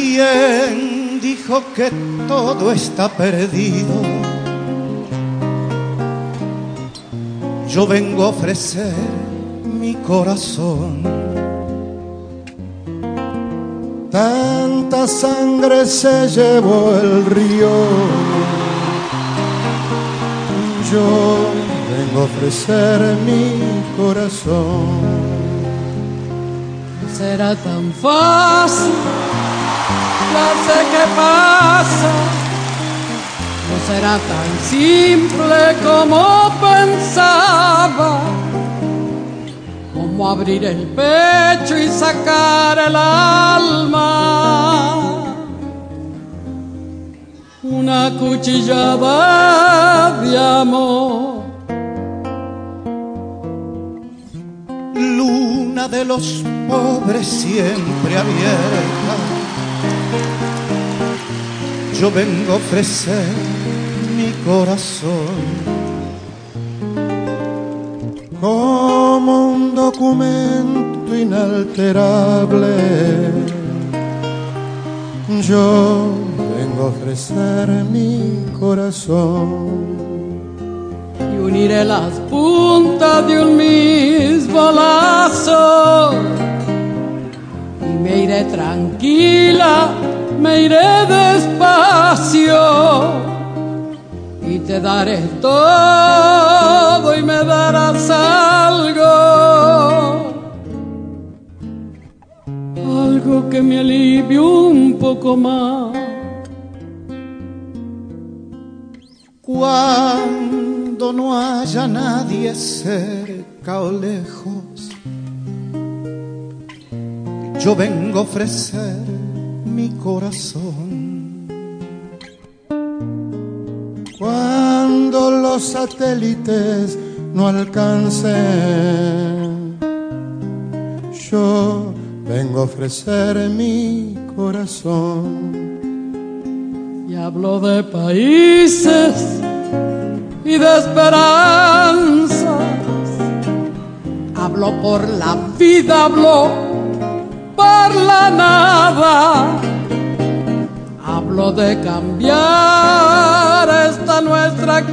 ¿Quién dijo que todo está perdido? Yo vengo a ofrecer mi corazón. Tanta sangre se llevó el río, yo vengo a ofrecer mi corazón. No será tan fácil, ya sé qué pasa. No será tan simple como pensaba, como abrir el pecho y sacar el alma. Una cuchillada de amor. Luna de los pobres siempre abierta, yo vengo a ofrecer mi corazón. Como un documento inalterable, yo vengo a ofrecer mi corazón. Y uniré las puntas de un mismo lazo, y me iré tranquila, me iré despacio, y te daré todo y me darás algo, algo que me alivie un poco más. Cuando no haya nadie cerca o lejos, yo vengo a ofrecer mi corazón. Cuando los satélites no alcancen, yo vengo a ofrecer mi corazón. Y hablo de países y de esperanzas, hablo por la vida, hablo por la nada, hablo de cambiar esta nuestra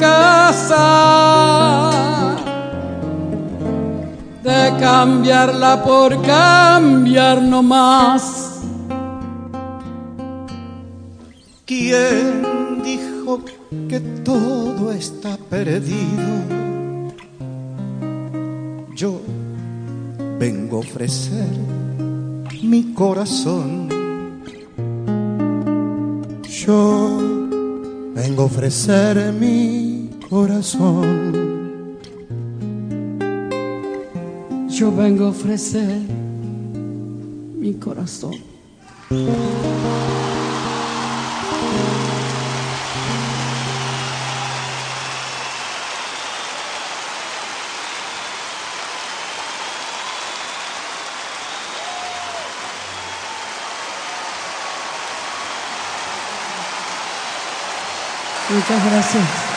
casa, de cambiarla por cambiar no más. ¿Quién dijo que todo está perdido? Yo vengo a ofrecer mi corazón. Yo vengo a ofrecer mi corazón. Yo vengo a ofrecer mi corazón. Muchas gracias.